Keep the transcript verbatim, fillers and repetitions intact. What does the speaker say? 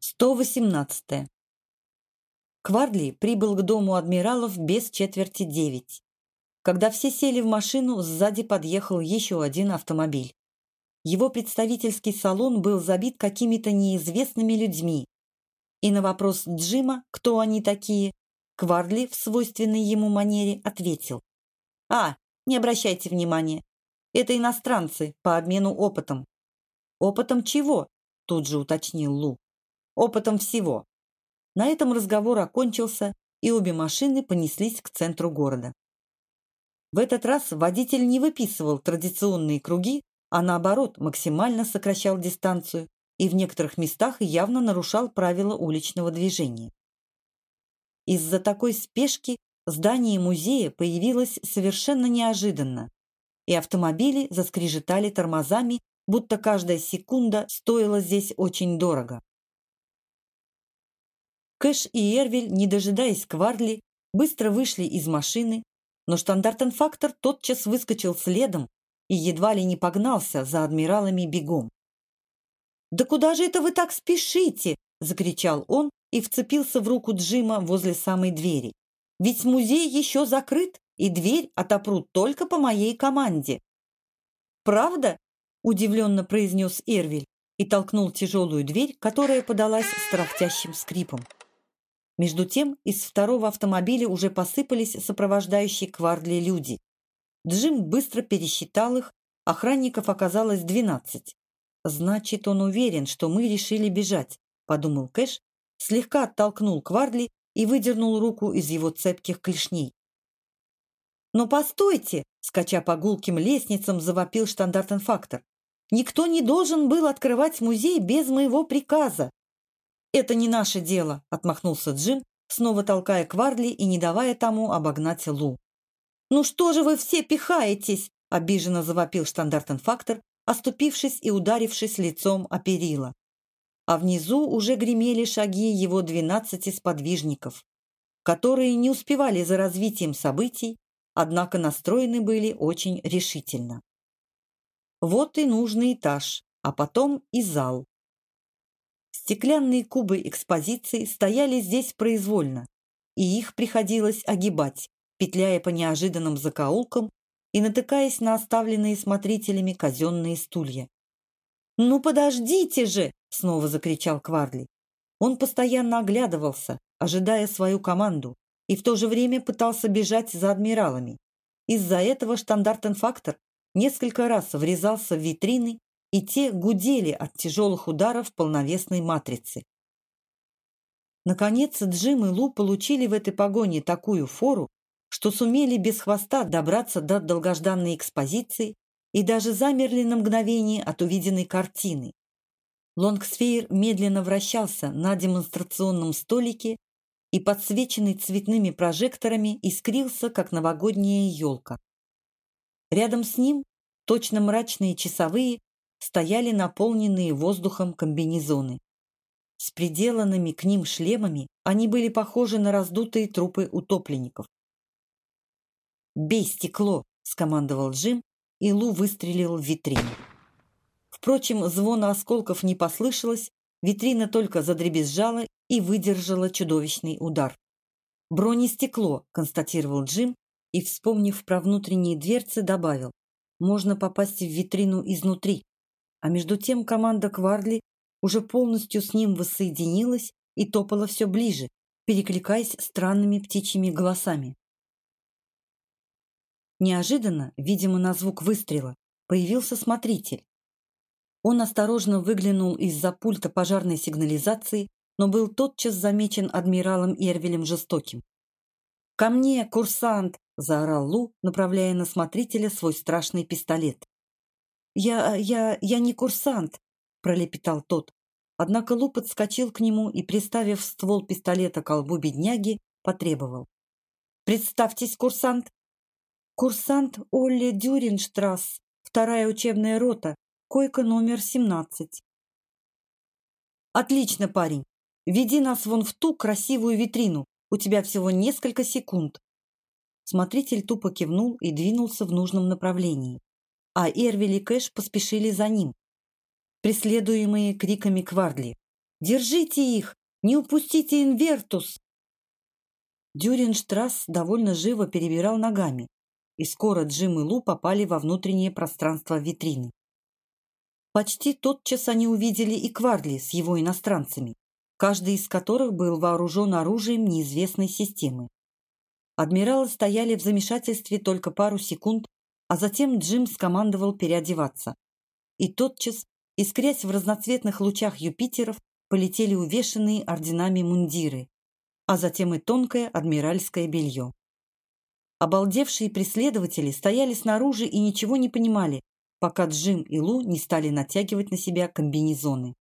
сто восемнадцатое. Квардли прибыл к дому адмиралов без четверти девять. Когда все сели в машину, сзади подъехал еще один автомобиль. Его представительский салон был забит какими-то неизвестными людьми. И на вопрос Джима, кто они такие, Квардли в свойственной ему манере ответил: «А, не обращайте внимания. Это иностранцы по обмену опытом». «Опытом чего?» – тут же уточнил Лу. «Опытом всего». На этом разговор окончился, и обе машины понеслись к центру города. В этот раз водитель не выписывал традиционные круги, а наоборот максимально сокращал дистанцию и в некоторых местах явно нарушал правила уличного движения. Из-за такой спешки здание музея появилось совершенно неожиданно, и автомобили заскрежетали тормозами, будто каждая секунда стоила здесь очень дорого. Кэш и Эрвиль, не дожидаясь Квардли, быстро вышли из машины, но штандартенфактор тотчас выскочил следом и едва ли не погнался за адмиралами бегом. «Да куда же это вы так спешите?» – закричал он и вцепился в руку Джима возле самой двери. «Ведь музей еще закрыт, и дверь отопрут только по моей команде». «Правда?» – удивленно произнес Эрвиль и толкнул тяжелую дверь, которая подалась с тарахтящим скрипом. Между тем из второго автомобиля уже посыпались сопровождающие Квардли люди. Джим быстро пересчитал их, охранников оказалось двенадцать. «Значит, он уверен, что мы решили бежать», – подумал Кэш, слегка оттолкнул Квардли и выдернул руку из его цепких клешней. «Но постойте!» – скача по гулким лестницам, завопил штандартенфактор. «Никто не должен был открывать музей без моего приказа». «Это не наше дело», – отмахнулся Джим, снова толкая Квардли и не давая тому обогнать Лу. «Ну что же вы все пихаетесь?» – обиженно завопил штандартенфактор, оступившись и ударившись лицом о перила. А внизу уже гремели шаги его двенадцати сподвижников, которые не успевали за развитием событий, однако настроены были очень решительно. Вот и нужный этаж, а потом и зал. Стеклянные кубы экспозиции стояли здесь произвольно, и их приходилось огибать, петляя по неожиданным закоулкам и натыкаясь на оставленные смотрителями казенные стулья. «Ну подождите же!» – снова закричал Квардли. Он постоянно оглядывался, ожидая свою команду, и в то же время пытался бежать за адмиралами. Из-за этого штандартенфактор несколько раз врезался в витрины, и те гудели от тяжелых ударов полновесной матрицы. Наконец Джим и Лу получили в этой погоне такую фору, что сумели без хвоста добраться до долгожданной экспозиции и даже замерли на мгновение от увиденной картины. Лонгсфейр медленно вращался на демонстрационном столике и, подсвеченный цветными прожекторами, искрился, как новогодняя елка. Рядом с ним, точно мрачные часовые, стояли наполненные воздухом комбинезоны. С приделанными к ним шлемами они были похожи на раздутые трупы утопленников. «Бей стекло!» – скомандовал Джим, и Лу выстрелил в витрину. Впрочем, звона осколков не послышалось, витрина только задребезжала и выдержала чудовищный удар. «Бронестекло», – констатировал Джим и, вспомнив про внутренние дверцы, добавил: «можно попасть в витрину изнутри». А между тем команда Квардли уже полностью с ним воссоединилась и топала все ближе, перекликаясь странными птичьими голосами. Неожиданно, видимо, на звук выстрела, появился смотритель. Он осторожно выглянул из-за пульта пожарной сигнализации, но был тотчас замечен адмиралом Эрвилем Жестоким. «Ко мне, курсант!» – заорал Лу, направляя на смотрителя свой страшный пистолет. «Я... я... я не курсант!» – пролепетал тот. Однако Лу подскочил к нему и, приставив ствол пистолета к колбу бедняги, потребовал: «Представьтесь, курсант!» «Курсант Олле Дюринштрасс, вторая учебная рота, койка номер семнадцать». «Отлично, парень! Веди нас вон в ту красивую витрину, у тебя всего несколько секунд». Смотритель тупо кивнул и двинулся в нужном направлении, а Эрвиль и Кэш поспешили за ним, преследуемые криками Квардли. Держите их! Не упустите инвертус!» Дюринштрасс довольно живо перебирал ногами, и скоро Джим и Лу попали во внутреннее пространство витрины. Почти тотчас они увидели и Кварли с его иностранцами, каждый из которых был вооружен оружием неизвестной системы. Адмиралы стояли в замешательстве только пару секунд, а затем Джим скомандовал переодеваться. И тотчас, искрясь в разноцветных лучах Юпитеров, полетели увешанные орденами мундиры, а затем и тонкое адмиральское белье. Обалдевшие преследователи стояли снаружи и ничего не понимали, пока Джим и Лу не стали натягивать на себя комбинезоны.